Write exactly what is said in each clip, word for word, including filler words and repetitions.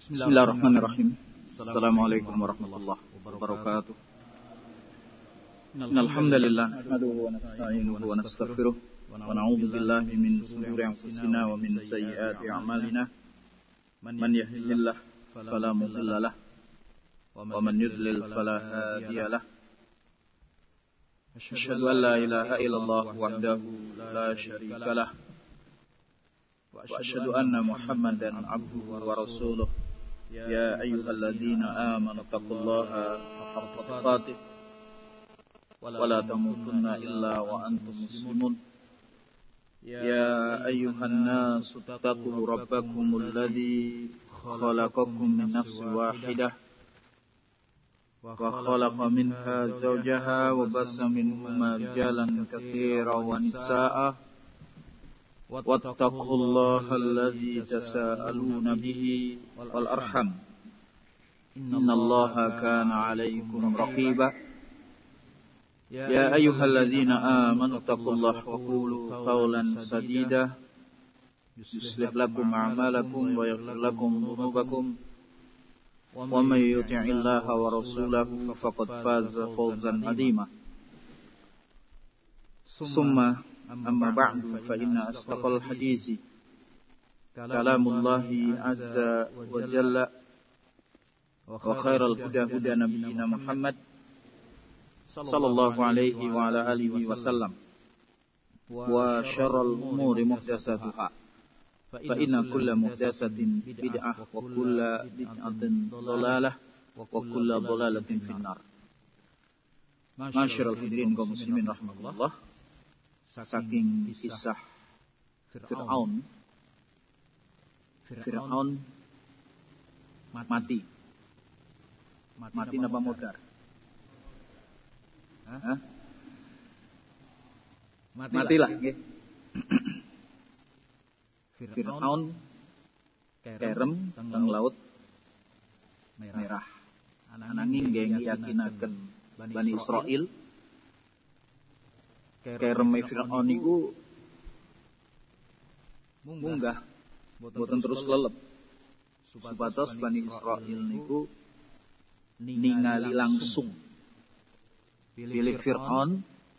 Bismillahirrahmanirrahim. Assalamualaikum warahmatullahi wabarakatuh. Innal hamdalillah nahmaduhu wa nasta'inuhu wa nastaghfiruh wa na'udzu billahi min shururi anfusina wa min sayyiati a'malina. Man yahdihillahu fala mudilla lahu wa man yudlil fala hadiya lahu. Asyhadu an la ilaha illallah wahdahu la syarika lah wa asyhadu anna Muhammadan abduhu wa rasuluh. Ya ayyuhalladzina amanu taqullaha haqqa tuqatih wa la tamutunna illa wa antum muslimun. Ya ayyuhan nasu taqu rabbakumul ladzi khalaqakum min nafsin wahidah wa khalaqa minha zawjaha wa bassa minhuma rijalan katsiran wa nisaa'a wattaqullaha alladzi tasaaluna bihi wal arham innallaha kana 'alaykum raqiba. Ya ayyuhalladzina amanu taqullaha wa qulu qawlan sadida yuslih lakum a'malakum wa yaghfir lakum dhunubakum wa may yuti'illaha wa rasulahu faqad faza fawzan 'azima. Summa amma ba'du fa inna asdaqal hadisi kalamullahi azza wa jalla wa khairal huda huda nabiyyina Muhammad sallallahu alaihi wa ala alihi wasallam wa syarral umuri muhdatsatuha fa inna kulla muhdatsatin bid'ah wa kulla bid'atin dhalalah wa kulla dhalalatin finnar. Masyarul hadirin kaum muslimin rahimakumullah. Saking kisah Fir'aun Fir'aun mati mati napa modar? Hah? Matilah nggih. Fir'aun kerem teng laut merah. Ananging nggih yakinaken Bani Israil kereme Fir'aun niku munggah boten terus lelep supados Bani Israil niku ningali langsung pilih Fir'aun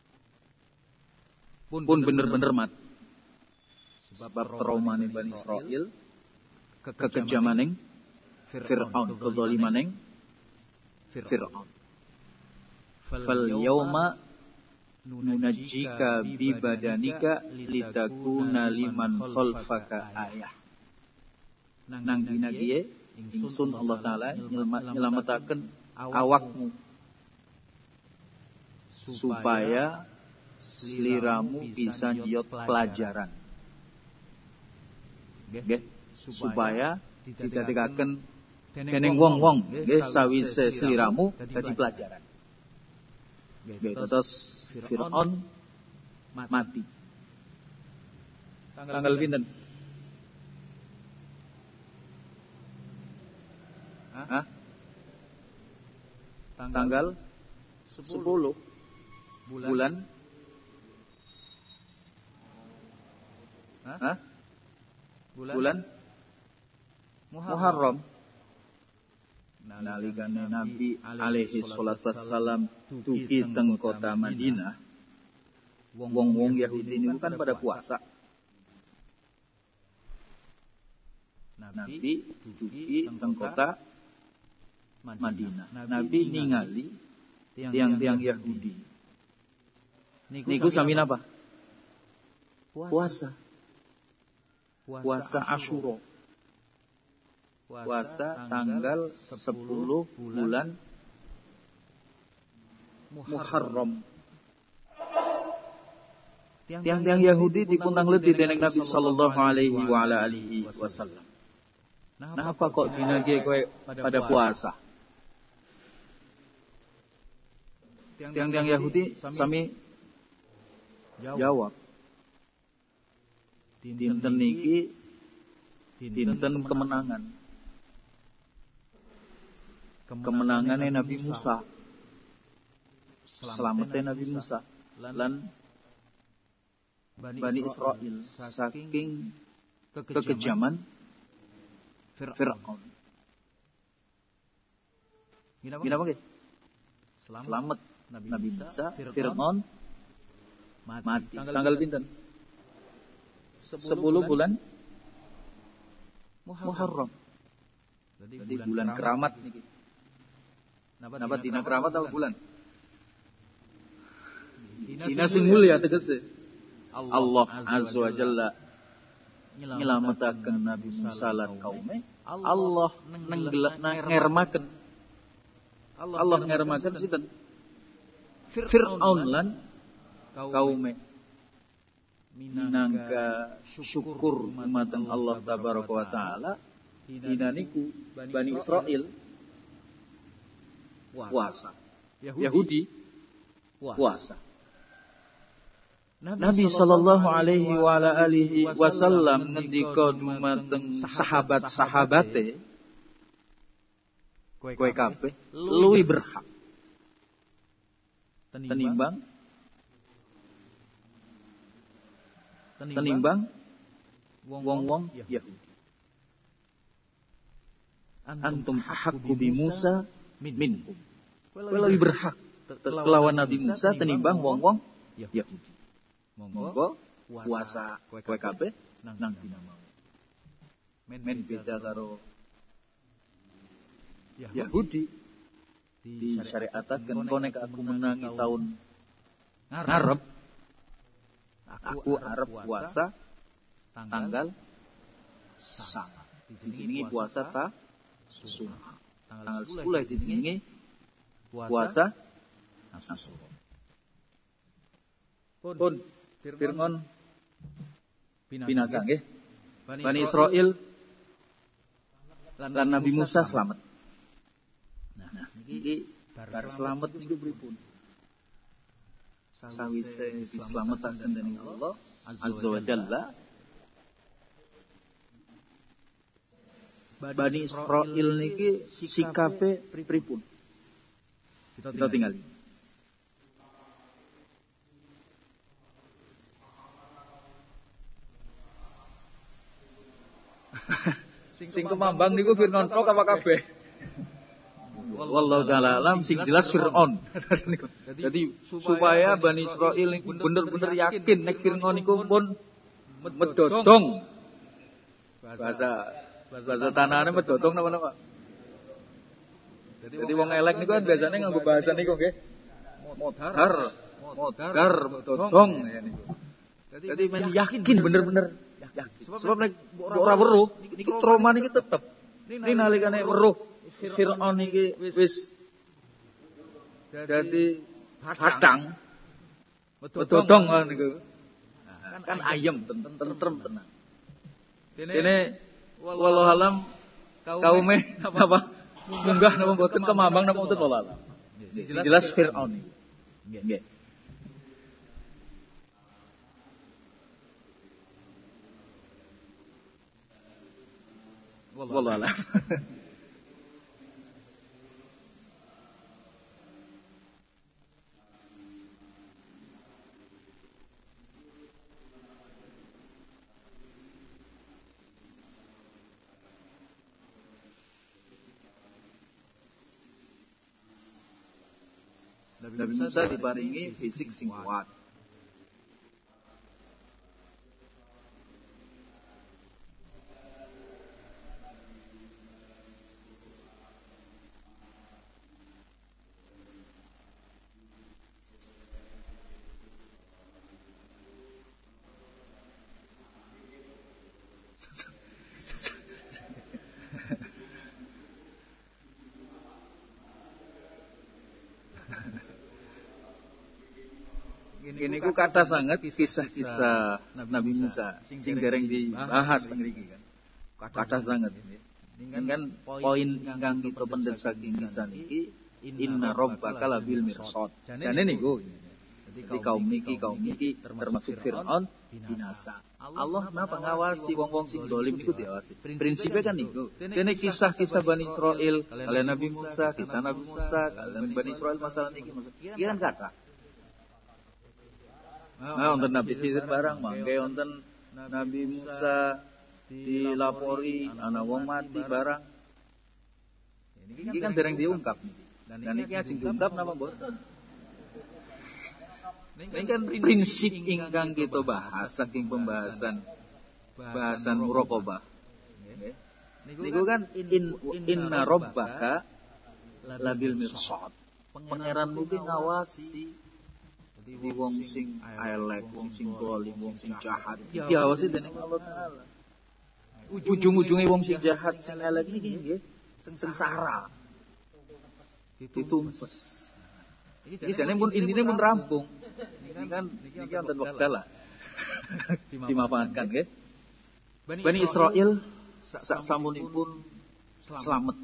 pun bener-bener mati sebab traumane Bani Israil kekejamaning Fir'aun kedzalimaning Fir'aun. Fal yauma nunajjika bi badanika litakuna liman khalfaka ayah. Nang dina kiye ingsun Allah taala nyelametaken awakmu supaya sliramu bisa njiyot pelajaran. Nggih, supaya didadekaken dening wong-wong nggih sawise sliramu dadi pelajaran. Nggih, terus Fir'aun mati. Tanggal pinten? Hah? Tanggal sepuluh bulan Hah? Bulan Muharram. Nalikane Nabi alaihi salatu wassalam tuki teng kota Madinah, wong-wong Yahudi ini kan pada puasa. Nabi tuki teng kota Madinah. Nabi ningali tiang-tiang Yahudi. Niku sami napa? Puasa. Puasa Asyura. Puasa tanggal sepuluh bulan Muharram. Tiang-tiang Yahudi dipundang letih dening Nabi sallallahu alaihi wa ala alihi wasallam. Nah, apa kok dina ge kowe pada puasa? Tiang-tiang Yahudi sami jawab. Dinten niki dinten kemenangan. Kemenangannya Nabi Musa, selamatnya Nabi Musa, lan Bani Israil saking kekejaman Fir'aun. Gina apa? Selamat. Nabi Musa, Fir'aun mati. Tanggal pinten? Sepuluh bulan Muharram. Jadi bulan keramat niki. Napa dina keramat atau bulan? Dina sing mulia tegese. Allah Azza wa Jalla nyelametaken Nabi Musa lan kaume. Allah ngermaken. Allah ngermaken sinten? Fir'aun lan kaume. Minangka syukur dumateng Allah tabaraka wa taala dina niku Bani Israil puasa. Yahudi puasa. Nabi sallallahu alaihi wa ala alihi wasallam ngendika dumateng sahabat-sahabate kowe kabeh luwih berhak tenimbang tenimbang wong-wong Yahudi. Antum haqqu bi Musa minkum. Kowe lebih berhak kelawan Nabi Musa tenimbang wong-wong Yahudi. Monggo puasa kowe kabeh nang dina mau. Men beda karo Yahudi disyariataken kowe nek aku menangi tahun ngarep aku arep puasa tanggal sama. Dijenengi puasa ta sunnah. Tanggal sepuluh dijenengi puasa Asyura. Pun Fir'aun binasa nggih. Bani Israil lan Nabi Musa selamat. Nah, iki bar selamat niku pripun? Sawise dislametaken dening Allah Azza wa Jalla, Bani Israil niki sikape pripun? Kita tinggali. Sing kemambang niku Fir'aun tok apa kabeh? Wallahu taala alam, sing jelas Fir'aun. Jadi supaya Bani Israil niku bener-bener yakin nek Fir'aun niku pun medodong. Bahasa bahasa tanahane medodong napa-napa. Jadi wong elek niku kan biasane nganggo bahasa niku nggih. Modar, modar, medodong ya niku. Jadi men yakin bener-bener yakin. Sebab nek ora weruh niki trauma niki tetep. Ini nalikane weruh Fir'aun iki wis dadi hadang medodong niku. Nah, kan ayem tentrem tenang. Dene wallahu alam kaume apa munggah napa mboten kemambang napa mboten wallahu alam. Jelas Fir'aun niku. Nggih. Wallahu alam. Nabi Musa diparingi fisik sing kuat. Ini ku kata sangat kisah-kisah Nabi Musa sing dereng dibahas teng mriki kan. Kata sangat ini. Ini kan poin ingkang kita pendet saking kisah niki, inna rabbaka labil mirsad. Jane niku. Jadi kaum niki kaum niki termasuk Fir'aun binasa. Allah napa ngawasi wong-wong sing dolim niku diawasi. Prinsipnya kan niku. Dene kisah-kisah Bani Israil kalian Nabi Musa, kisah Nabi Musa kalian Bani Israil masalah niki. Iki kan kata. Nah, wonten Nabi Khidir barang mangke wonten Nabi Musa dilapori ana wong mati barang. Ini kan dereng diungkap. Dan ini ajeng diungkap napa mboten? Ini kan prinsip ingkang kita bahas saking pembahasan bahasan muraqabah. Niku kan in inna rabbaka labil mirsad. Pangeranmu ki ngawasi di wong sing elek, wong sing dolim, wong sing jahat. Diawasi dening Allah Taala. Ujung-ujunge wong sing jahat, sing elek niki nggih sengsara. Ditumpes. Iki jane pun intine pun rampung. Ini kan iki wonten wekdal lah. Dimanfaatkan nggih. Bani Israil sak samunipun slamet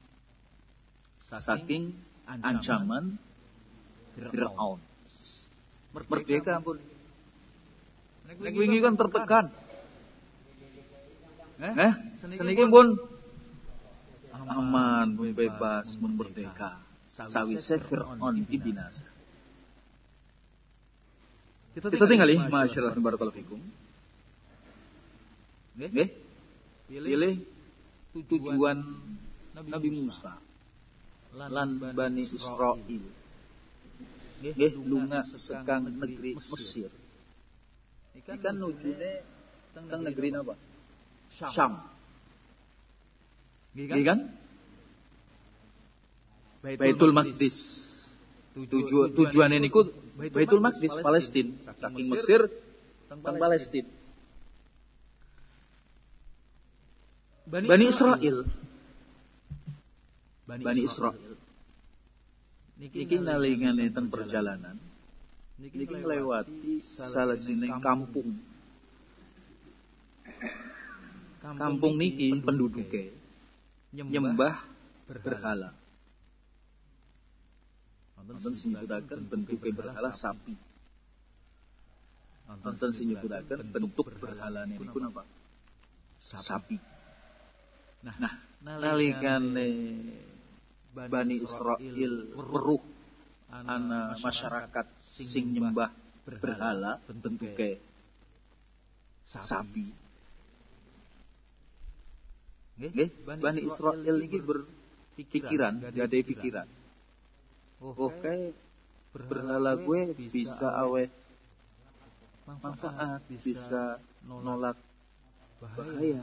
saking ancaman Firaun. Merdeka pun. Nek wingi kan tertekan. Eh, seniki pun aman, bebas, merdeka. Sawise Firaun dibinasa. Kita tinggali masyarakat barakallahu fikum. Nggih. Pilih tujuan Nabi Musa lan Bani Israil. Nggih, lunga sekang negeri Mesir. Ikan nujune teng negeri napa? Syam. Nggih kan? Baitul Maqdis. Tujuan tujuane niku Baitul Maqdis, Palestina. Saking Mesir teng Palestina. Bani Israil. Bani Israil. Niki nalingane ten perjalanan. Niki nglewati salajenging kampung. Kampung niki penduduke nyembah berhala. Wonten sing nyebutaken bentuke berhala sapi. Wonten sing nyebutaken bentuk berhalane niku napa? Sapi. Nah, nalikane Bani Israil weruh ana masyarakat sing nyembah berhala bentuke sapi. Nggih, Bani Israil iki berpikiran, gade pikiran. Oke, berhala gue bisa awet manfaat, bisa nolak bahaya.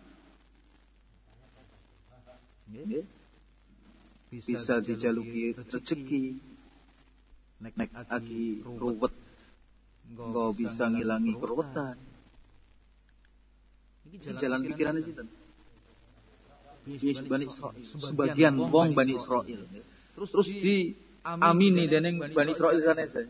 Nggih. Bisa dijaluki rezeki. Nek agi ruwet, engko bisa ngilangi keruwetan. Iki jalan pikirannya sinten? Bani Israil. Sebagian wong Bani Israil. Terus terus diamini dening Bani Israil sanese.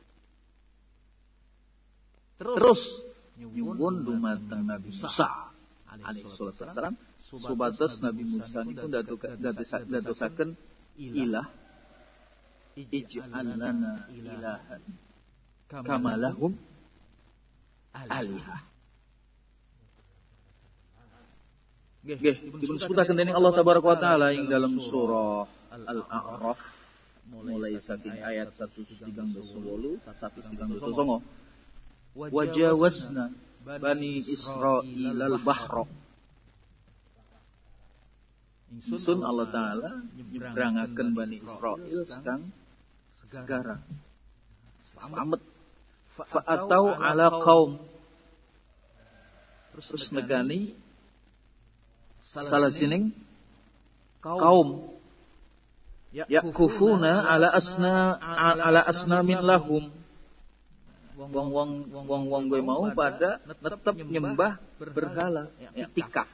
Terus nyuwun dumateng Nabi Musa alaihi salatu wassalam supados Nabi Musa niku ndadosaken ilah ij'al lana ilahan kama lahum alihah. Nggih, dipun sebutaken dening Allah tabaraka wa taala ing dalam surah Al-A'raf mulai saking ayat seratus tiga belas seratus tiga belas wajawazna Bani Israil al-Bahra. Ingsun Allah Ta'ala nyebrangaken Bani Israil sekang segara. Selamat. Fa'atau ala qaum. Terus negani salah sining kaum yakufuna ala asna ala asnamin lahum. Wong-wong wong-wong gue mau pada tetap nyembah berhala, iktikaf.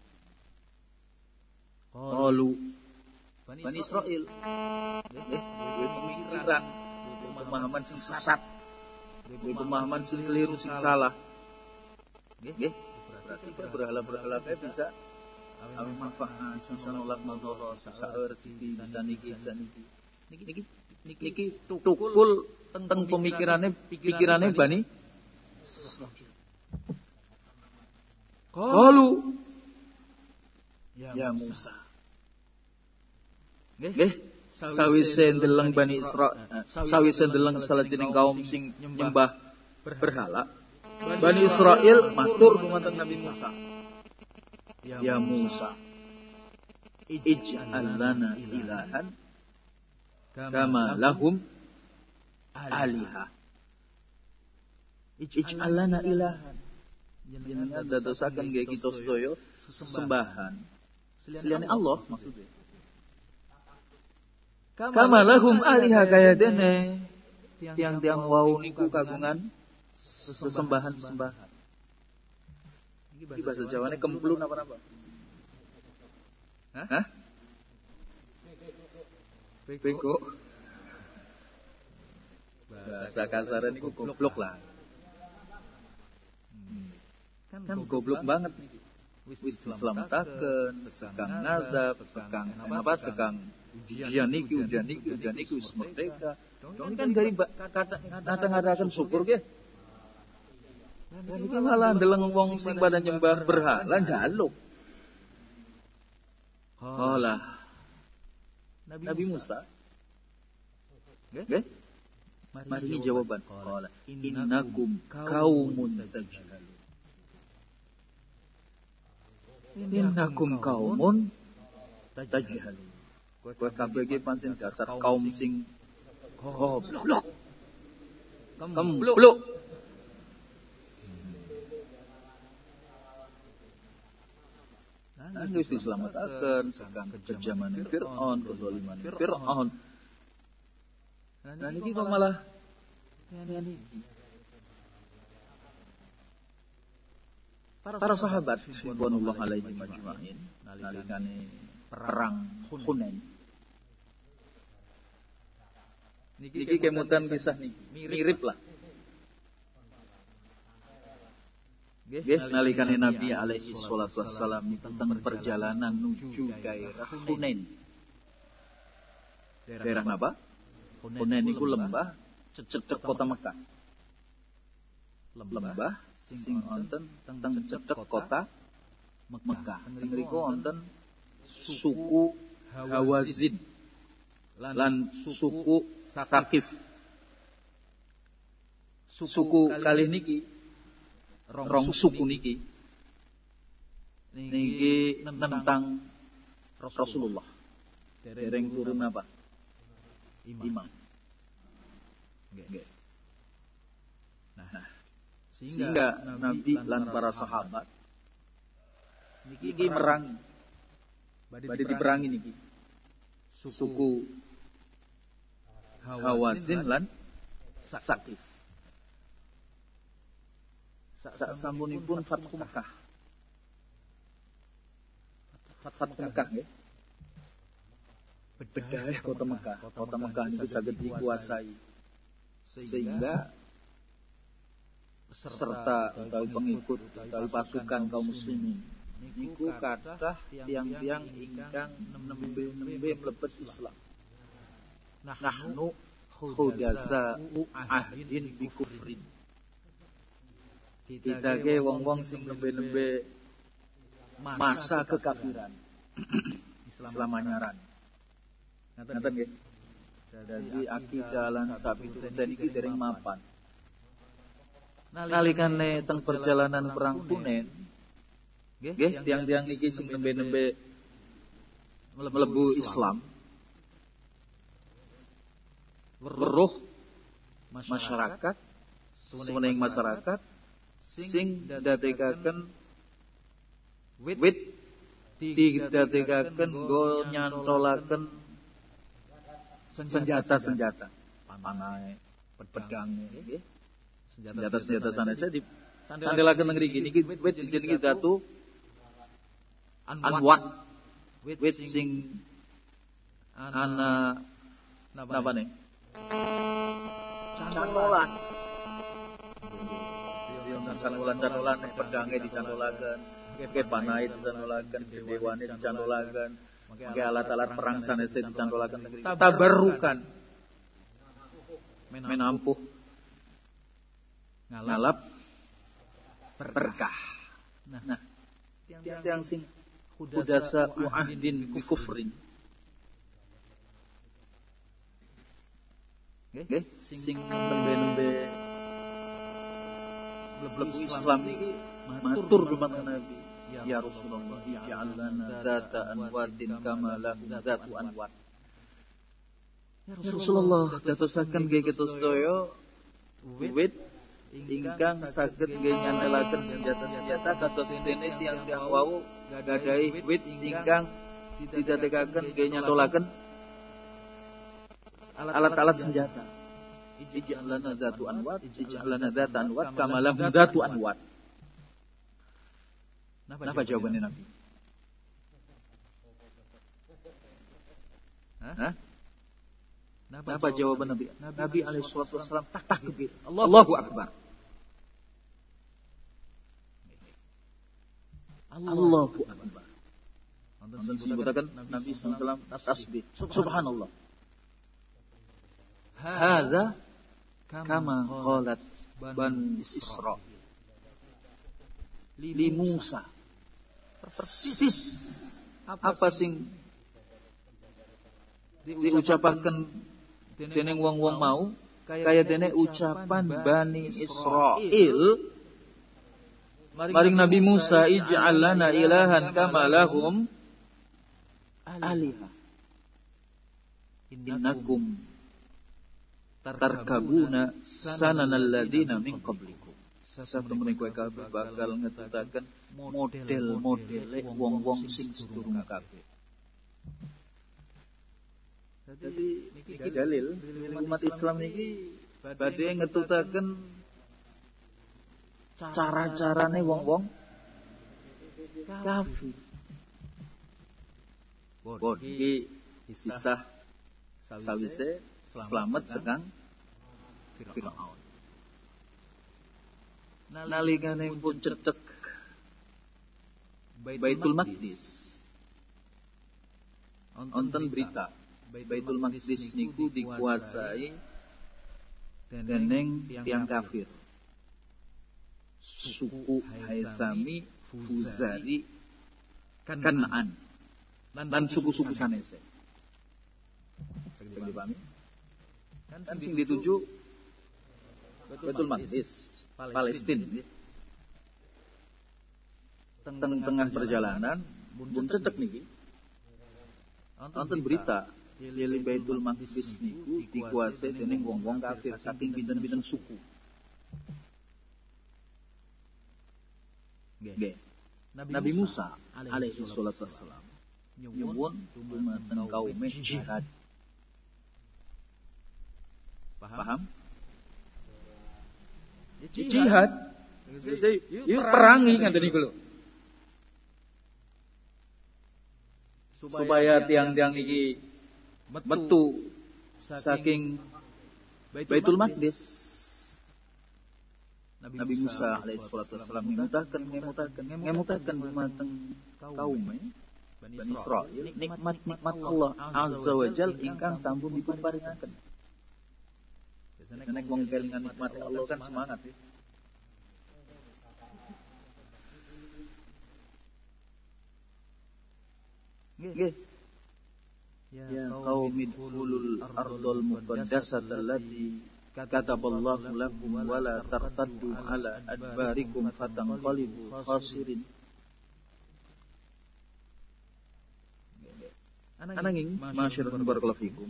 Qalu Bani Israil, gue pemikiran, pemahaman sing sesat, gue pemahaman sing keliru, sing salah. Nggih, berarti berhala-berhala kae bisa awi manfaat, bisa nolak madharat, bisa rezeki, bisa niki, bisa niki. Niki niki niki tukul tentang pemikirannya pikirannya Bani Qalu ya Musa. Nggih, sawise ndeleng Bani Israil, sawise ndeleng salajenging kaum sing nyembah berhala, Bani Israil matur dumateng Nabi Musa. Ya Musa, ij'al lana ilahan kama lahum aliha. Ij'al lana ilahan. Jenengan dadosaken nggih kita sedaya sesembahan seliane Allah maksudnya. Kama lahum aliha kaya dene tiang-tiang wau niku kagungan sesembahan-sembahan. Iki bahasa Jawane kemplun apa-apa? Hah? Bego. Bahasa kasaran niku goblok lah. Hmm. Kan goblok banget nih. Wis dislametaken, sekang ngadab, sekang apa sekang ujian niki, ujian niki, ujian niki wis merdeka. Ini kan dari kata ngata-ngatakan syukur ge. Dan iki malah ndeleng wong sing pada nyembah berhala njaluk. Qala Nabi Musa. Nggih? Mari ini jawaban. Qala innakum qaumun tajhalun. Innakum qaumun tajhalun. Kowe kabeh iki pancen dasar kaum sing goblok. Kembluk. Nah, wis dislametaken sekang kejaman Firaun, kezaliman Firaun. Nah niki kok malah para sahabat ridwanullah alaihim ajmain nalikane perang Hunain. Niki kemutan kisah niki mirip lah. Nggih nalikane Nabi alaihi salatu wassalam tentang perjalanan menuju daerah Hunain. Daerah apa? Hunain niku lembah cedhek kota Mekah. Lembah sing wonten teng cedhek kota Mekah. Mriku wonten suku Hawazin lan suku Sakif. Suku kalih niki rong suku niki niki tentang Rasulullah. Dereng turun apa? Imam. Nggih. Nah, sehingga Nabi lan para sahabat niki merang badhe diperangi niki. Suku Hawazin lan Sakif. Sasampunipun Fathu Mekah. Fathu Mekah nggih. Bedah kota Mekah. Kota Mekah niku saged dikuasai sehingga serta utawi pengikut utawi pasukan kaum muslimin niku kathah tiang-tiang ingkang nembe-nembe mlebet Islam. Nahnu khudasa ahdin bi kufrin. Kita ge wong-wong sing nembe-nembe masa kekafiran. Islam anyaran. Ngaten nggih. Dadi akidah lan sabitunden iki dereng mapan. Nalikane teng perjalanan perang Hunain nggih tiang-tiang niki sing nembe-nembe mlebu Islam weruh masyarakat suwening masyarakat sing dadekaken wit didadekaken nggo nyantolaken senjata-senjata panahe pedang nggih senjata-senjata sanes di tandelaken teng mriki niki wit jenenge datu anwat wit sing ana napa nih canolan canolan-canolan pedange dicantolaken nggih panahe dicantolaken dewane dicantolaken nggih alat-alat perang sanes dicantolaken tabarrukan menampuh ngalap berkah. Nah, tiang sing hudasa u'ahdin bi kufrin. Nggih, sing nembe-nembe mlebu Islam niki matur dumateng Nabi, ya Rasulullah, ij'al lana dzata anwatin kama lahum dzatu anwat. Ya Rasulullah, datosaken nggih kita sedaya wit ingkang saged nggih nyantelaken senjata-senjata kados dene tiyang-tiyang wau gadahi wit ingkang didadekaken nggih nyantolaken alat-alat senjata. Ij'al lana dzatu anwat, ij'al lana dzata anwat kama lahum dzatu anwat. Napa jawabannya Nabi? Hah? Napa jawaban Nabi? Nabi alaihi salatu wasallam takbir. Allahu akbar. Allahu akbar. Wonten disebutaken Nabi sallallahu alaihi wasallam tasbih. Subhanallah. Hadza kama qalat Bani Israil li Musa. Persis apa sing diucapaken dening wong-wong mau kaya dene ucapan Bani Israil maring Nabi Musa, ij'al lana ilahan kama lahum aliha innakum tarkabuna sananal ladina min qablikum. Satemene kowe kabeh bakal ngetutaken model-modele wong-wong sing sedurung kabeh. Jadi niki dalil umat Islam niki badhe ngetutaken cara-carane wong-wong kafir. Bon iki kisah sawise selamat sekang Firaun. Nalikane pun cecek Baitul Maqdis. Wonten berita Baitul Maqdis niku dikuasai dening tiyang kafir. Suku Haitsami, Fuzari, Kanaan dan suku-suku sanese. Sing dipahami? Kan sing dituju Baitul Maqdis, Palestina. Teng-tengah perjalanan pun cecek niki. Wonten berita yen Baitul Maqdis niku dikuasai dening wong-wong kafir saking pinten-pinten suku. Nggih. Nabi Musa alaihi salatu wassalam nyuwun dumateng kaum jihad. Paham? Jihad. Iki perangi ngaten niku lho. Supaya tiang-tiang niki metu saking Baitul Maqdis. Nabi Musa alaihi salatu wasallam ngemutaken ngemutaken ngemutaken dumateng kaum Bani Israil nikmat-nikmat Allah azza wa jalla ingkang sampun dipun paringaken. Nek wong kelingan nikmat Allah kan semangat ya. Nggih. Ya qaumi dkhulul ardal muqaddasata allati kataballahu lakum wa la tartaddu ala adbarikum fatanqalibu khasirin. Ananging masyarun barakallahu fikum.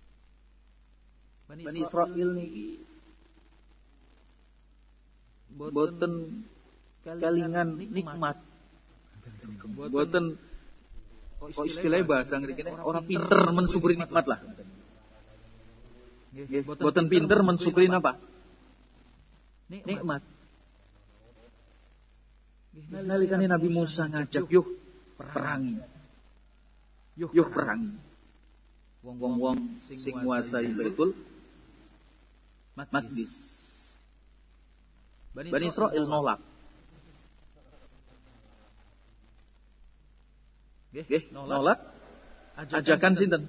Bani Israil niki boten kalingan nikmat. Boten kok istilahnya bahasa ngriki orang pinter mensyukuri nikmat lah. Nggih, boten pinter mensyukuri napa? Nikmat. Nalikane Nabi Musa ngajak yuk perangi. Yuk perangi. Wong-wong sing nguasai Baitul Maqdis. Bani Israil nolak. Nggih, nolak. Ajakan sinten?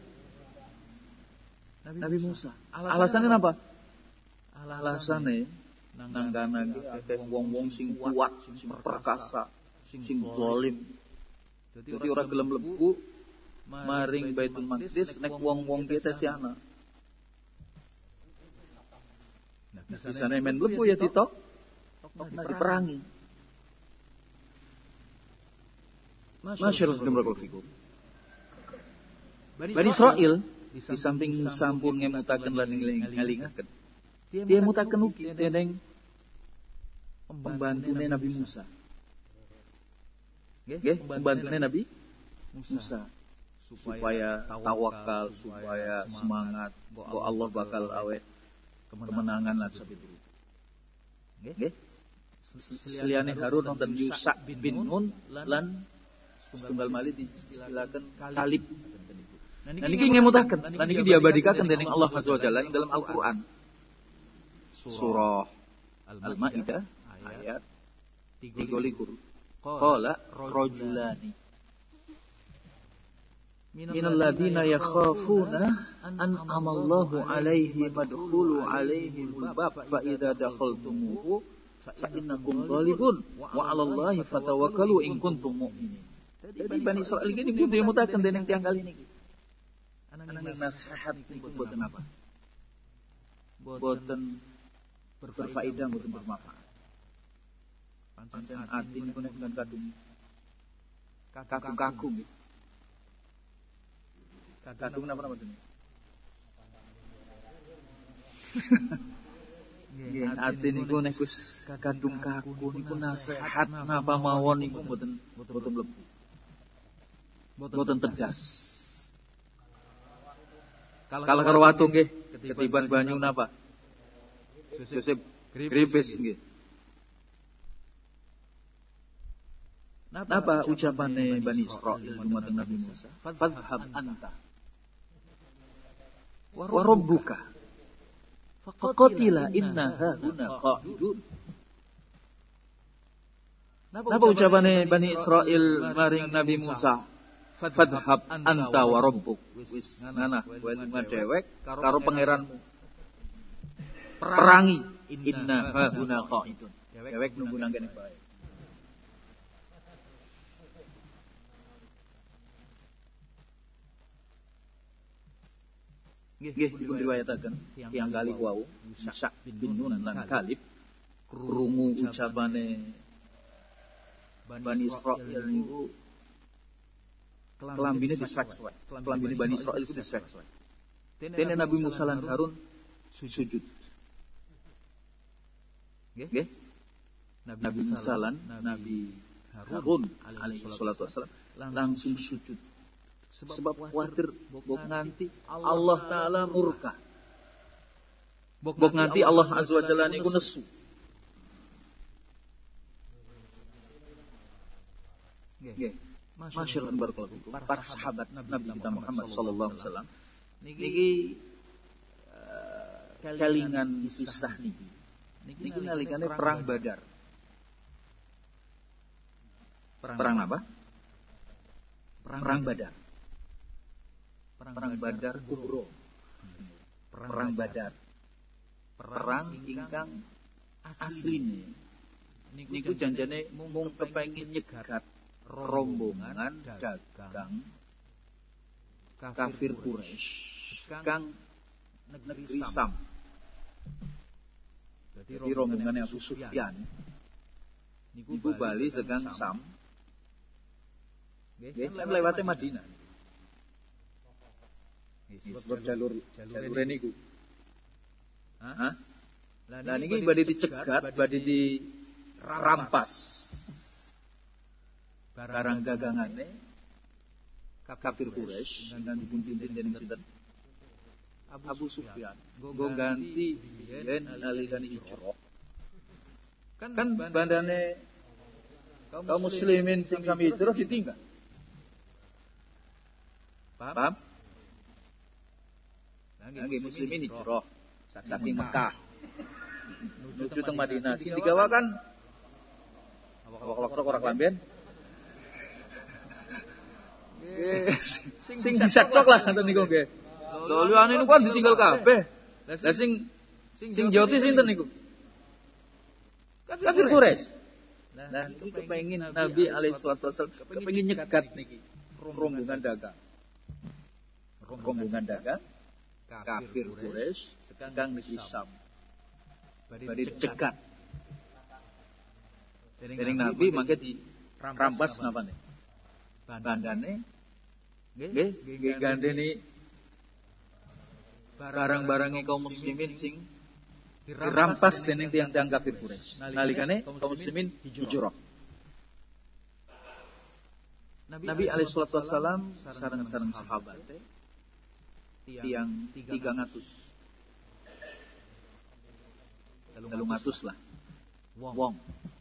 Nabi Musa. Alasannya apa? Alasannya nanggana akeh wong-wong sing kuat, sing perkasa, sing zalim. Dadi ora gelem mlebu maring Baitul Maqdis nek wong-wong ki sesiana. Nah, di sana men mlebu ya ditok diperangi. Masyaallah barakallahu fikum. Bani Israil di samping sampun ngemutaken lan ngalingaken. Dia mutaken ugi dening pembantune Nabi Musa. Nggih, pembantune Nabi Musa. Supaya tawakal, supaya semangat bahwa Allah bakal awe kemenangan lan sabetu. Nggih. Seliyane Harun wonten Yusa bin Nun lan setunggal malih diistilahaken Kalib. Nah niki ngemutaken, lan niki diabadikaken dening Allah Azza wa Jalla dalam Al-Qur'an. Surah Al-Maidah ayat tiga likur. Qala rajulani minal ladina yakhafuna an amallahu alaihi madkhulu alaihim bab fa idza dakhaltumuhu fa innakum ghalibun wa 'alallahi fatawakkalu in kuntum mu'minin. Jadi Bani Israil ini kudu dimutaken dening tiang kali niki. Anang nasihat niku boten apa? Boten berfaedah, boten bermanfaat. Pancen ati niku nek kadung kakung-kakung nggih. Kadung napa napa jenenge? Nggih, ati niku nek wis kadung kaku niku nasihat napa mawon niku mboten mboten mlebu. Mboten tegas. Kalau karo watu nggih, ketiban banyu napa? Susip gripis nggih. Napa ucapane Bani Israil dumateng Nabi Musa? Fadhhab anta wa rabbuka faqatila inna hahuna qa'idun. Napa ucapane Bani Israil maring Nabi Musa? Fadhhab anta wa rabbuk. Wis nganah kowe lunga dhewek karo pangeranmu. Perangi inna hahuna qa'idun. Dhewek nunggu nang kene bae. Nggih dipun riwayataken tiyang kali wau Yusa bin Nun lan Kalib krungu ucapane Bani Israil niku kelambine disrek wae. Kelambine Bani Israil iku disrek wae. Dene Nabi Musa lan Harun sujud. Nggih. Nabi Musa lan Nabi Harun alaihi salatu wasallam langsung sujud. Sebab khawatir bok nganti Allah Ta'ala murka. Bok nganti Allah Azza wa Jalla niku nesu. Nggih. Masyaallah barakallahu para sahabat Nabi kita Muhammad sallallahu alaihi wasallam niki kelingan kisah niki. Niki nalikane perang Badar. Perang apa? Perang Badar. Perang Badar Kubro. Perang Badar. Perang ingkang asline. Niku janjane mung kepengin nyegat rombongan dagang kafir Quraisy kang negeri Sam. Jadi rombongan Abu Sufyan niku bali segang Sam. Nggih, lewate Madinah. Sebab jalur jalur niku. Hah? Lah niki badhe dicegat, badhe dirampas. Barang dagangane kafir Quraisy dan dipimpin dening sinten? Abu Sufyan. Go ganti biyen nalikane hijrah. Kan bandane kaum muslimin sing sami hijrah ditinggal. Paham? Nggih muslimin hijrah saking Mekah menuju teng Madinah. Sing digawa kan awak-awak ora klamben. Sing disektok lah ngoten niku nggih. Lho liyane niku kan ditinggal kabeh. Lah sing sing joti sinten niku? Kafir Quraisy. Nah, iki kepengin Nabi alaihi wasallam kepengin nyegat niki rombongan dagang. Rombongan dagang kafir Quraisy sedang negeri Sam. Bari dicegat. Dening Nabi mangke dirampas napane? Bandane nggih nggih gandeni barang-barangnya kaum muslimin sing dirampas dening tiang-tiang kafir Quraisy. Nalikane kaum muslimin hijrah. Nabi alaihi salatu wasallam sareng-sareng sahabat tiang tiga ratus telung atus lah wong.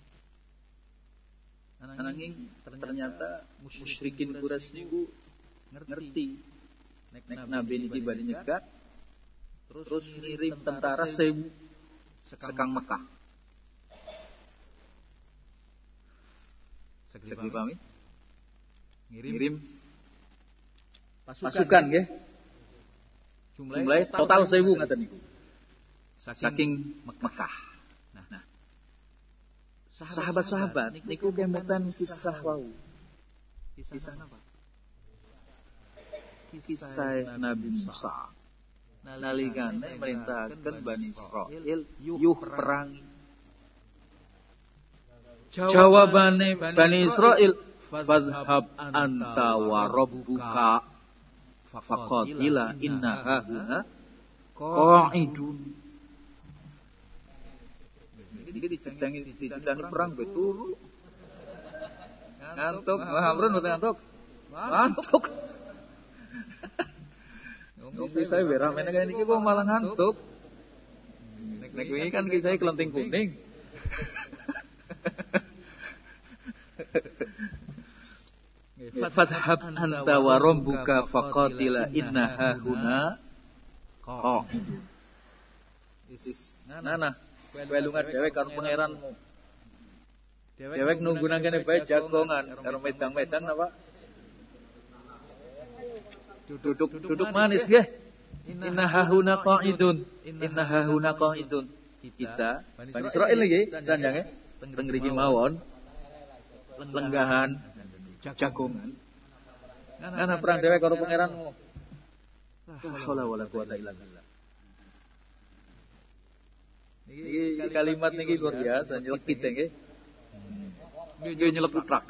Ananging ternyata musyrikin Quraisy niku ngerti nek Nabi niki badhe nyegat terus ngirim tentara sewu sekang Mekah. Sekali pahami? Ngirim pasukan nggih. Jumlahe total sewu ngaten niku. Saking Mekah. Nah, nah. Sahabat-sahabat niku kemutan kisah wau. Kisah apa? Kisah Nabi Musa. Nalikane merintahkeun Bani Israil yuh perangi. Jawabane Bani Israil, fadhhab anta wa rabbuka faqatila inna hahuna qa'idun. Iki dicendangi dicendangi perang betul. Ngantuk, Hamrun mboten ngantuk. Ngantuk. Wong saya beramene kaya niki kok malah ngantuk. Nek wingi kan kisah kelenting kuning. Fadhhab anta wa rabbuka faqatila inna hahuna qa'idun. Isis nana kowe lunga dhewek karo pangeranmu. Dhewek nunggu nang kene bae jagongan karo medang-medan apa? Duduk duduk manis nggih. Inna hahuna qa'idun. Inna hahuna qa'idun. Kita Bani Israil niki sanjange teng mriki mawon lenggahan jagongan. Ana perang dhewek karo pangeranmu. La haula wala quwata illa billah. Niki kalimat niki luar biasa nyelekit nggih. Nggih nyelek utrak.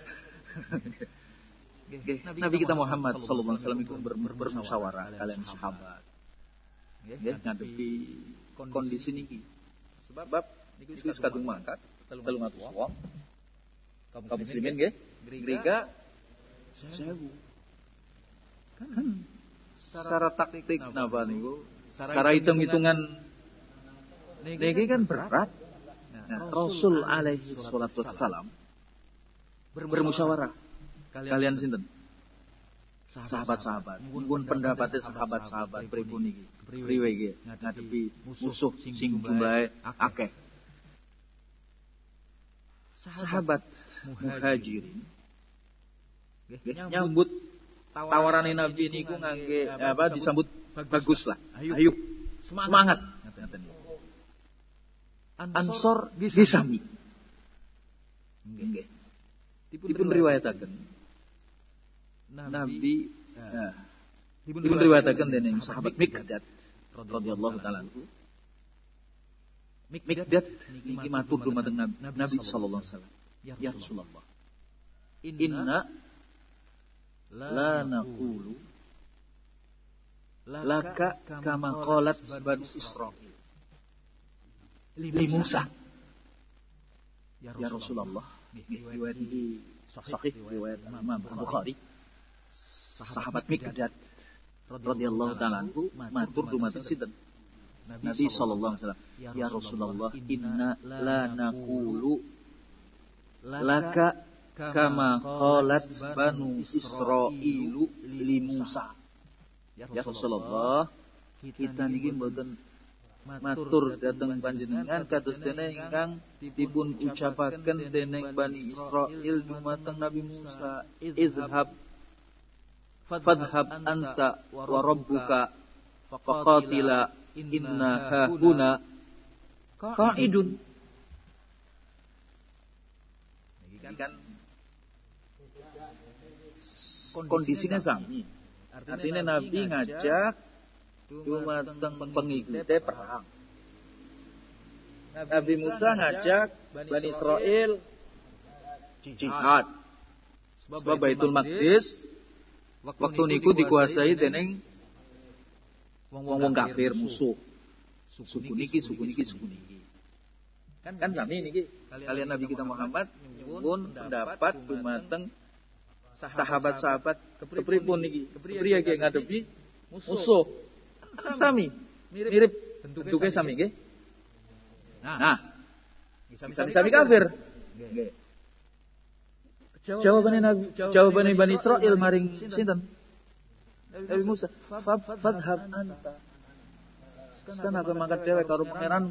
Nabi kita Muhammad sallallahu alaihi wasallam itu bermusyawarah kalian sahabat. Nggih ngadepi kondisi niki. Sebab niku wis kadung mangkat telung atus wong. Kaum muslimin nggih, Grega sewu. Kan secara taktik napa niku? Secara hitung-hitungan niki kan berat. Nah, Rasul alaihi salatu wassalam bermusyawarah. Kalian sinten? Sahabat-sahabat. Nyuwun pendapatnya sahabat-sahabat pripun niki? Priwe nggih ngadepi musuh sing jumlahe akeh. Sahabat Muhajirin nyambut tawaran Nabi niku ngangge apa disambut bagus lah. Ayo semangat. Ansor disami. Nggih. Dipun riwayataken Nabi nah, dipun riwayataken dening sahabat Mikdad radhiyallahu taala anhu. Mikdad niki matur dumateng Nabi sallallahu alaihi wasallam. Ya Rasulullah. Inna la naqulu laka kama qalat Bani Israil li Musa. Ya Rasulullah. Riwayat ini sahih riwayat Imam Bukhari. Sahabat Mikdad radhiyallahu taala anhu matur dumateng sinten? Nabi sallallahu alaihi wasallam. Ya Rasulullah, inna la naqulu laka kama qalat Banu Israilu li Musa. Ya Rasulullah, kita niki mboten matur dhateng panjenengan kados dene ingkang dipun ucapaken dening Bani Israil dumateng Nabi Musa. Izhab fadhhab anta wa rabbuka faqatila inna hahuna qa'idun. Ini kan kondisinya sami. Artinya Nabi ngajak dumateng pengikutnya perang. Nabi Musa ngajak Bani Israil jihad. Sebab Baitul Maqdis waktu niku dikuasai dening wong-wong kafir musuh. Suku niki, suku niki, suku niki. Kan sami niki kalian Nabi kita Muhammad nyuwun pendapat dumateng sahabat-sahabat kepripun niki. Kepriye ge ngadepi musuh. Sami mirip bentuknya sami nggih. Nah, sami-sami kafir. Nggih. Jawabannya Nabi, jawabannya Bani Israil maring sinten? Nabi Musa, fadhhab anta. Sekarang aku mangkat dewek karo pangeranmu.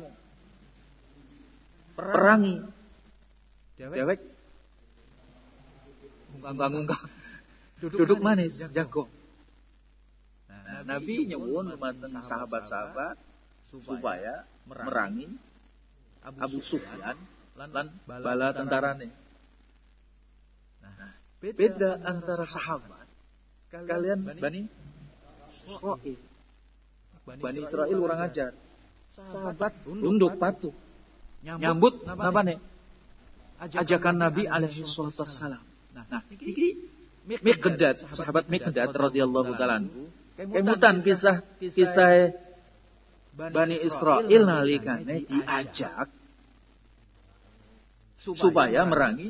Perangi. Dewek ungkang-ungkang. Duduk manis, jago. Nah, Nabi nyuwun dumateng sahabat-sahabat supaya merangi Abu Sufyan lan bala tentarane. Nah, beda antara sahabat kalian Bani Israil. Bani Israil orang ajar. Sahabat tunduk patuh. Nyambut napa nih? Ajakan Nabi alaihi wassalam. Nah, iki Miqdad, sahabat Miqdad radhiyallahu taala anhu, kemutan kisah kisah Bani Israil nalikane diajak supaya merangi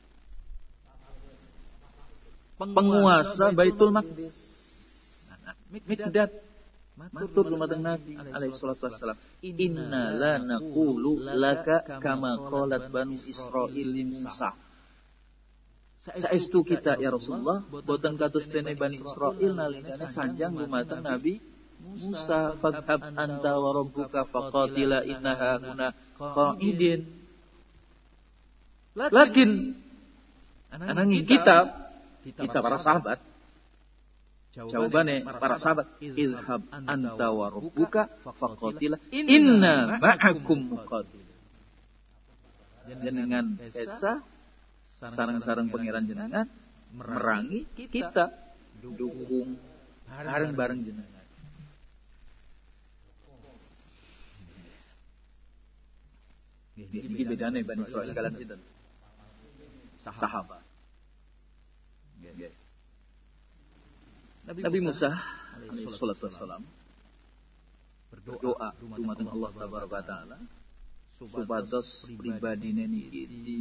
penguasa Baitul Maqdis. Nah, Miqdad matur dumateng Nabi alaihi salatu wassalam, inna la naqulu laka kama qalat Bani Israil li Musa. Saestu kita ya Rasulullah boten kados dene Bani Israil nalikane sanjang dumateng Nabi Musa, fadhhab anta wa rabbuka faqatila innaha huna qa'idin. Lakin anangin kita kita para sahabat, jawabannya para sahabat, ilhab anta wa rabbuka faqatila inna ma'akum muqatil. Jenengan esa sareng-sareng pangeran jenengan merangi kita dukung bareng-bareng jenengan. Iki bedane Bani Israil kalian sinten? Sahabat. Nabi Musa alaihi salatu wassalam berdoa dumateng Allah tabaraka taala supados pribadine niki di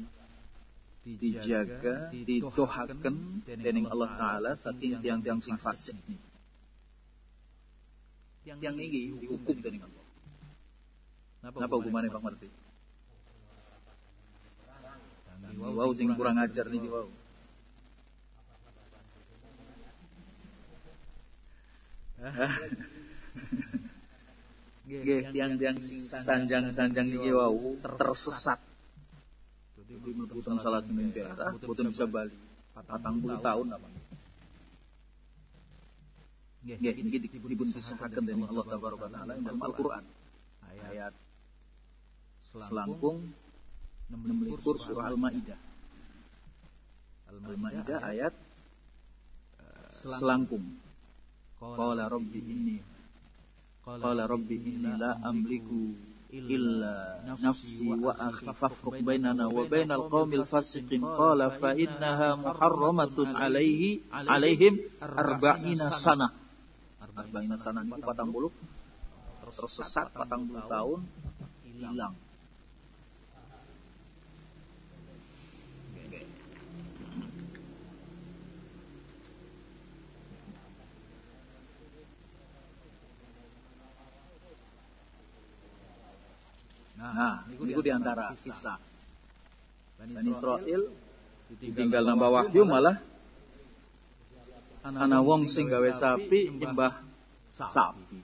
dijaga, ditohaken dening Allah taala saking tiang-tiang sing fasik niki. Tiang niki dihukum dening Allah. Napa hukumane Pak Marti? Wow sing kurang ajar niki wow. Nggih, tiang-tiang sanjang-sanjang iki wau tersesat. Jadi mboten salat ning daerah, mboten bisa bali. patang puluh tahun apa. Nggih, niki dipun kisahkaken dening Allah tabaraka taala dalam Al-Qur'an. Ayat selangkung enam likur surah Al-Maidah. Al-Maidah ayat selangkung. Qala rabbi inni Qala rabbi inni la amliku illa nafsi wa akhi fafruq bainana wa bainal qaumil fasiqin qala fa innaha muharramatun alaihi alaihim arba'ina sana. Arba'ina sana itu patang puluh tersesat patang puluh tahun hilang. Nah, itu diantara kisah Bani Israil ditinggal nambah wahyu malah ana wong sing gawe sapi nyembah sapi.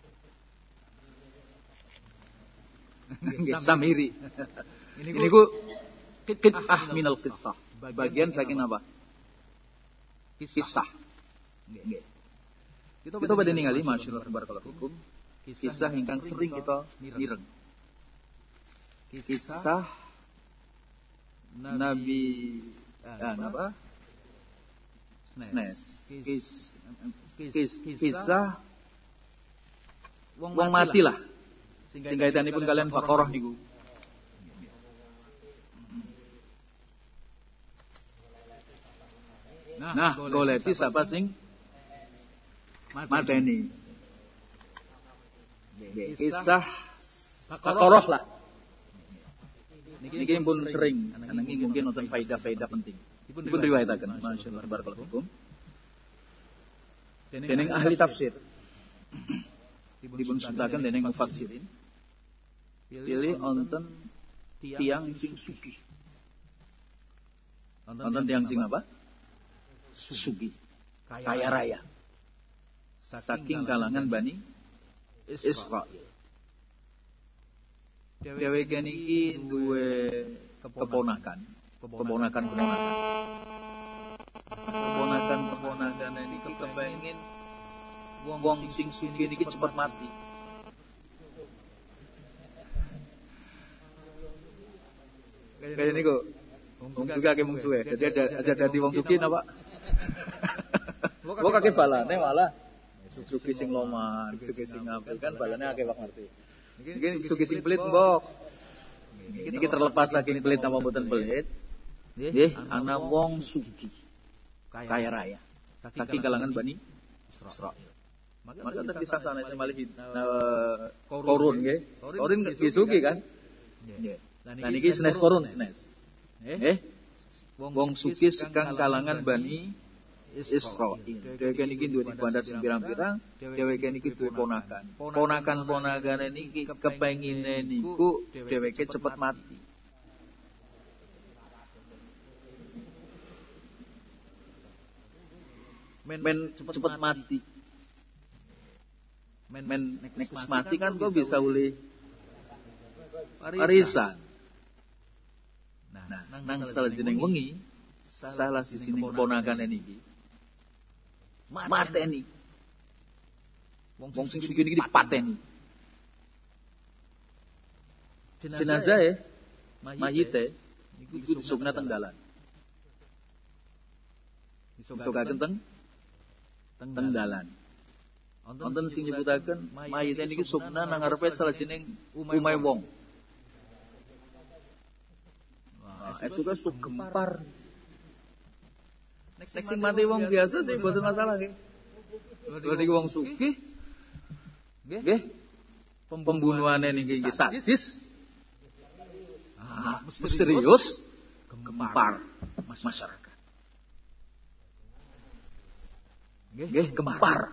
Nggih samiri. Ini ku qit'ah minal qissah. Bagian saking apa? Kisah. Nggih. Kita badhe ningali masyaallah barakallahu fikum kisah ingkang sering kita mireng. Kisah Nabi ah, apa? Snes. Kis, kis, kisah wong mati lah. Sing kaitanipun kalian Baqarah niku. Nah, goleti sapa sing mateni. Kisah Baqarah lah. Niki pun sering, niki mungkin nonton faedah-faedah penting. Dipun riwayataken, masyaallah barakallahu fikum. Dening ahli tafsir. Dipun sebutaken dening mufassirin. Pilih wonten tiang sing sugih. Wonten tiang sing apa? Sugih. Kaya raya. Saking kalangan Bani Israil. Dheweke niki duwe keponakan, keponakan-keponakan. Keponakan-keponakan niki kepengin wong sing sugih niki cepet mati. Kayak niku. Wong sugih akeh mung suwe. Dadi aja aja dadi wong sugih napa? Wong akeh balane malah sugih sing loman, sugih sing ngapil kan balane akeh wong ngerti. Niki sugih sing pelit mbok. Niki terlepas saking pelit apa mboten pelit. Nggih, ana wong sugih kaya raya. Saking kalangan Bani Israil. Maka tadi sasana sing malih korun nggih. Korun nggih sugih kan? Nggih. Nah niki senes korun senes. Nggih. Wong sugih sekang kalangan Bani Israil. Dheweke niki duwe bandar sing pirang-pirang, dheweke niki duwe ponakan. Ponakan-ponakane niki kepengine niku dheweke cepet mati. Men, men cepet, cepet mati. Men, men nek mati kan kok bisa uli warisan. Nah, nang salajenging wengi salah sisining ponakane niki mateni. Wong sing sugih niki dipateni. Jenazah mayite niku disukna teng dalan. Disukaken teng teng dalan. Wonten sing nyebutaken mayite niki sukna nang ngarepe salajenging omahe wong. Wah, esuke suk gempar. Nek sing mati wong biasa sih mboten masalah nggih. Lha niki wong sugih. Nggih. Pembunuhane niki nggih sadis. Ah, misterius gempar masyarakat. Nggih, gempar.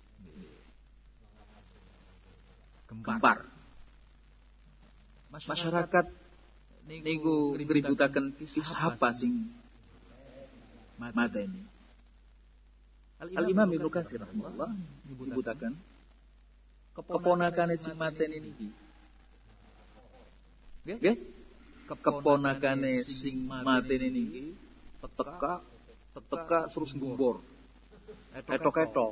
Gempar. Masyarakat niku ngributaken kisah apa sing mateni. Al-Imam Ibnu Katsir rahimahullah nyebutaken keponakane sing mateni niki. Nggih? Keponakane sing mateni niki teka teka terus ngumbur. Etok-etok.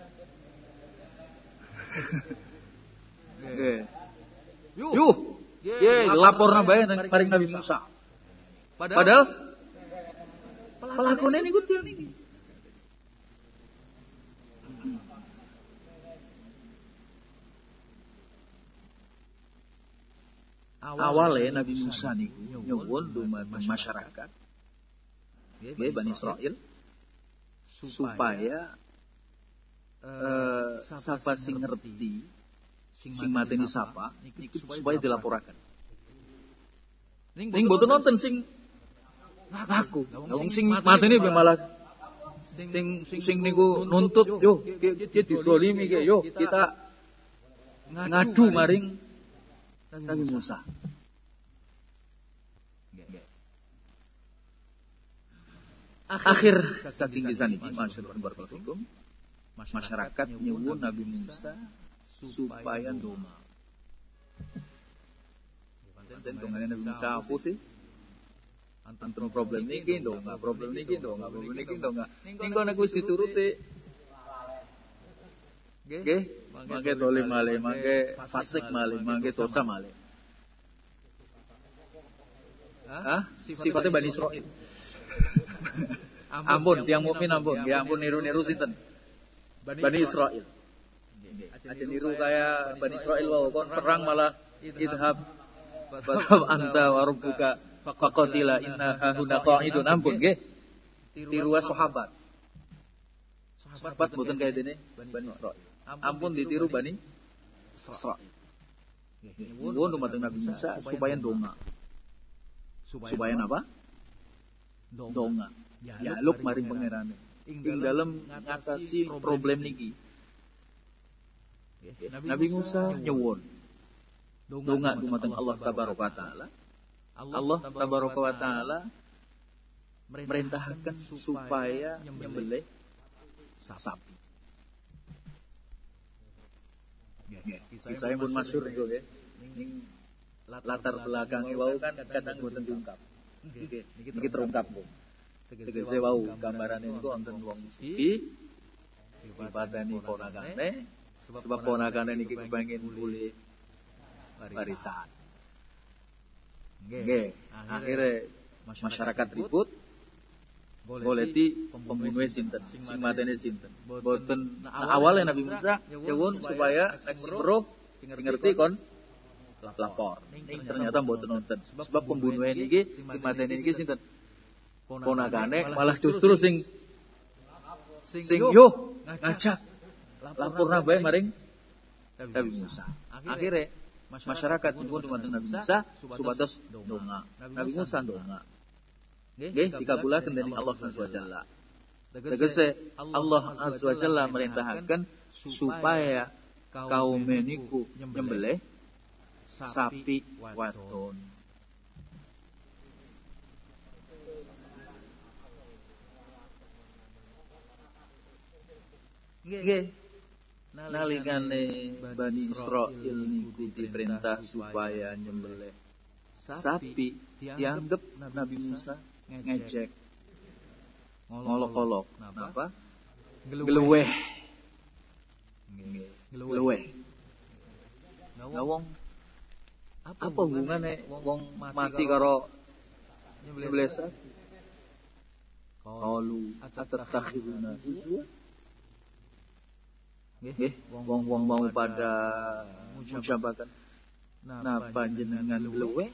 Nggih. Yuh. Ye, laporna bae nang paring Nabi Musa. Padahal pelakone niku tiyang niki. Awale Nabi Musa niku nyuwun dumateng masyarakat nggih Bani Israil supaya eh sapa sing ngerti sing mateni sapa niku supaya dilaporaken. Ning mboten nonton sing ngaku. Wong sing mateni malah sing sing niku nuntut yo dia didolimi ki yo kita ngadu maring Nabi Musa. Akhir saking kisan iki masyaallah barakallahu fikum. Masyarakat nyuwun Nabi Musa supaya ndonga. Pancen dongane Nabi Musa apa sih? Antara problem niki ndonga, problem niki ndonga, problem niki ndonga. Ning kono wis dituruti. Nggih, mangke dolim malih, mangke fasik malih, mangke dosa malih. Hah? Sifatnya Bani Israil. Ampun, tiang mukmin ampun, ya ampun niru-niru sinten? Bani Israil. Aja niru kaya Bani Israil wae kon perang malah idhab fadhab anta wa rabbuka faqatila inna hahuna qa'idun ampun nggih. Tiru sahabat. Sahabat mboten kaya dene Bani Israil. Ampun ditiru Bani Israil. Nyuwun dumateng Nabi Musa supaya donga. Supaya apa? Donga. Jaluk maring pangerane. Ing dalem ngatasi problem niki. Nabi Musa nyuwun donga dumateng Allah tabaraka wa taala. Allah tabaraka wa taala merintahkan supaya nyembelih sapi. Kisah yang pun masyhur itu ya. Ning latar belakangnya wau kan kadang boten diungkap. Nggih, niki terungkap, Bu. Tegese wau gambarane niku wonten wong suci dipateni ponakane sebab ponakane niki kepengin boleh warisan. Nggih, akhire masyarakat ribut goleti pembunuhe sinten, sing matene sinten. Boten nah, awalnya Nabi Musa nyuwun supaya nek sing weruh sing ngerti kon lapor. Ning ternyata mboten nonton. Sebab pembunuhe niki sing matene niki sinten? Ponakane malah justru sing sing yo ngajak laporna bae maring Nabi Musa. Akhire masyarakat nyuwun dumateng Nabi Musa supados donga. Nabi Musa donga. Nggih dikabulaken dening Allah Azza wa Jalla. Tegese Allah Azza wa Jalla merintahkan supaya kaum niku nyembelih sapi wadon. Nggih. Nalikane Bani Israil niku diperintah supaya nyembelih sapi, dianggap Nabi Musa ngejek, ngolok-olok, apa? Geleweh, geleweh. Nah, wong apa hubungannya wong mati karo nyembelih sapi? Qalu atattakhiduna huzwa? Nggih, wong-wong mau pada ngucapaken napa jenengan geleweh?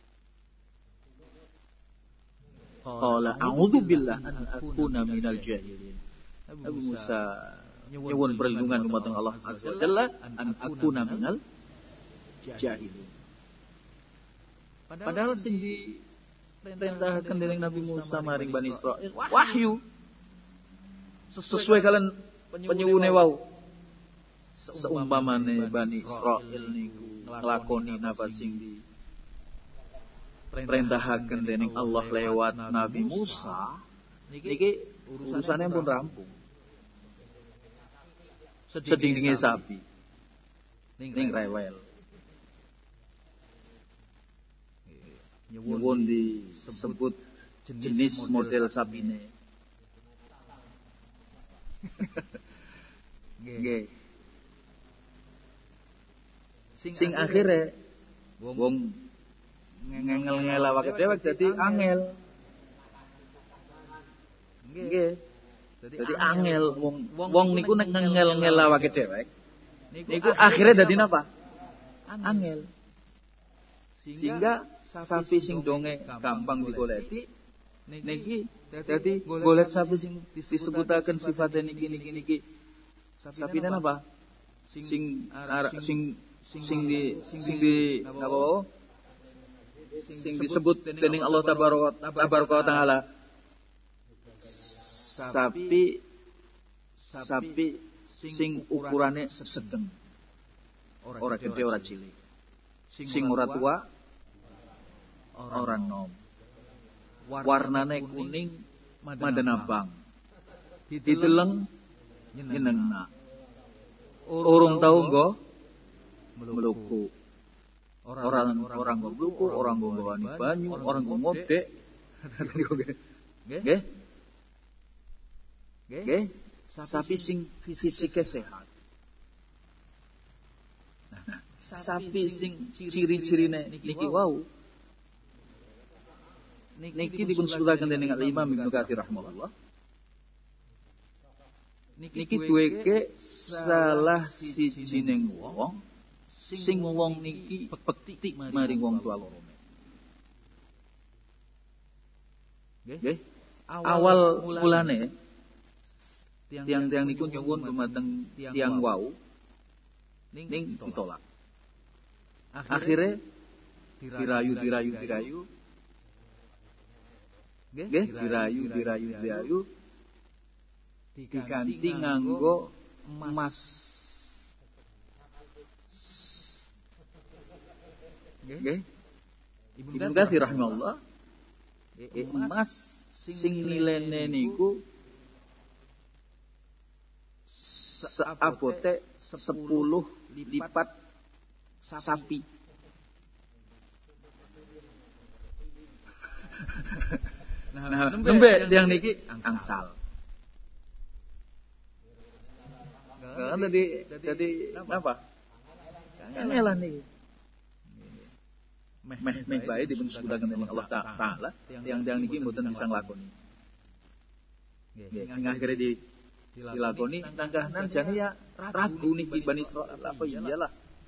Qala a'udzu billah an akuna minal jahilin. Nabi Musa nyuwun perlindungan dumateng Allah Azza wa Jalla an akuna minal jahilin. Padahal sing diperintahkan dening Nabi Musa maring Bani Israil wahyu sesuai kalian penyuwune wau. Seumpamane Bani Israil niku nglakoni napa sing di perintahkan dening Allah lewat Nabi Musa, niki urusannya pun rampung. Sedingdinge sapi, ning rewel. Nyuwun disebut jenis model sapine. Nggih. Sing akhire wong ngengel-ngel awake dhewe dadi angel. Nggih. Dadi angel wong wong niku nek ngengel-ngel awake dhewe niku akhire dadi napa? Angel. Sehingga sapi sing donge gampang digoleki niki dadi golek sapi sing disebutaken sifate niki niki niki. Sapine napa? Sing sing sing di sing di napa? Sing disebut dening Allah tabaraka wa taala sapi sapi sing ukurane sedeng ora gede ora cilik sing ora tua ora nom warnane kuning madan abang dideleng nyenengna urung tau nggo meluku. Orang orang ngobluku, orang nggowani banyu, orang ngomodek. Nggih. Nggih. Sapi sing fisike sehat. Nah, sapi sing ciri-cirine niki wau. Niki dipun sebutaken dening Imam Ibnu Katsir rahimahullah. Niki duweke salah sijining wong sing wong niki bekti maring wong tua loro. Nggih. Awal mulane tiang-tiang niku nyuwun dumateng tiang wau ning ditolak. Akhirnya dirayu dirayu dirayu. Nggih, dirayu dirayu dirayu diganti nganggo emas. Nggih. Ibnu Katsir rahimahullah, emas sing nilene niku seabote sepuluh lipat sapi. Nah, nembe yang niki angsal. Kan tadi tadi apa? Kangelan niki. Meh meh meh bae dipun sebutaken dening Allah Taala, tiang-tiang niki mboten bisa nglakoni. Nggih, ing akhire di dilakoni tanggahan jane ya ragu niki Bani Israil apa iyalah.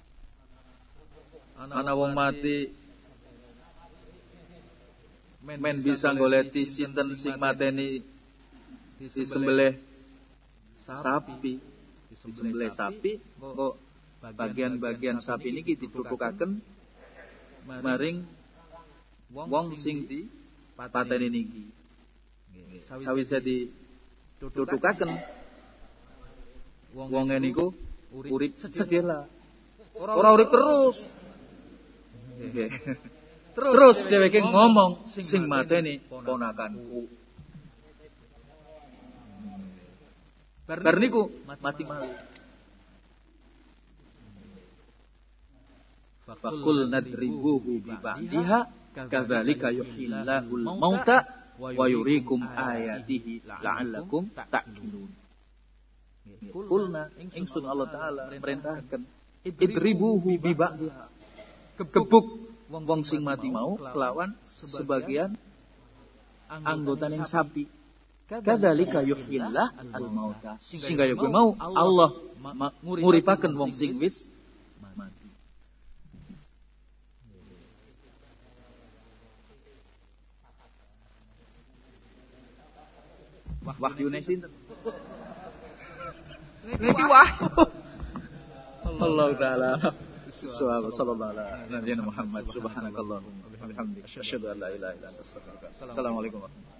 Ana wong mati men bisa goleti sinten sing mateni disembelih sapi, disembelih sapi kok bagian-bagian sapi niki ditutukaken maring wong sing di pateni niki. Sawise ditutukaken wong niku urip sedela. Ora urip terus. Nggih. Terus dheweke ngomong sing mateni ponakanku. Bar niku mati malih. Fakul nadribuhu biba'diha kadzalika yuhyillahul mauta wa yuriikum ayatihi la'allakum ta'qilun. Kulna ingsun Allah Taala merintahkan idribuhu biba'diha. Gebuk wong sing mati mau kelawan sebagian anggotane sapi. Kadzalika yuhyillah al mauta. Sehingga yo mau Allah nguripaken wong sing wis mati. Wahyune sinten? Niki wahyu. Allah Taala. Sallallahu alaihi Muhammad subhanakallahumma wa bihamdika asyhadu an la ilaha illa anta astaghfiruka. Assalamualaikum warahmatullahi wabarakatuh.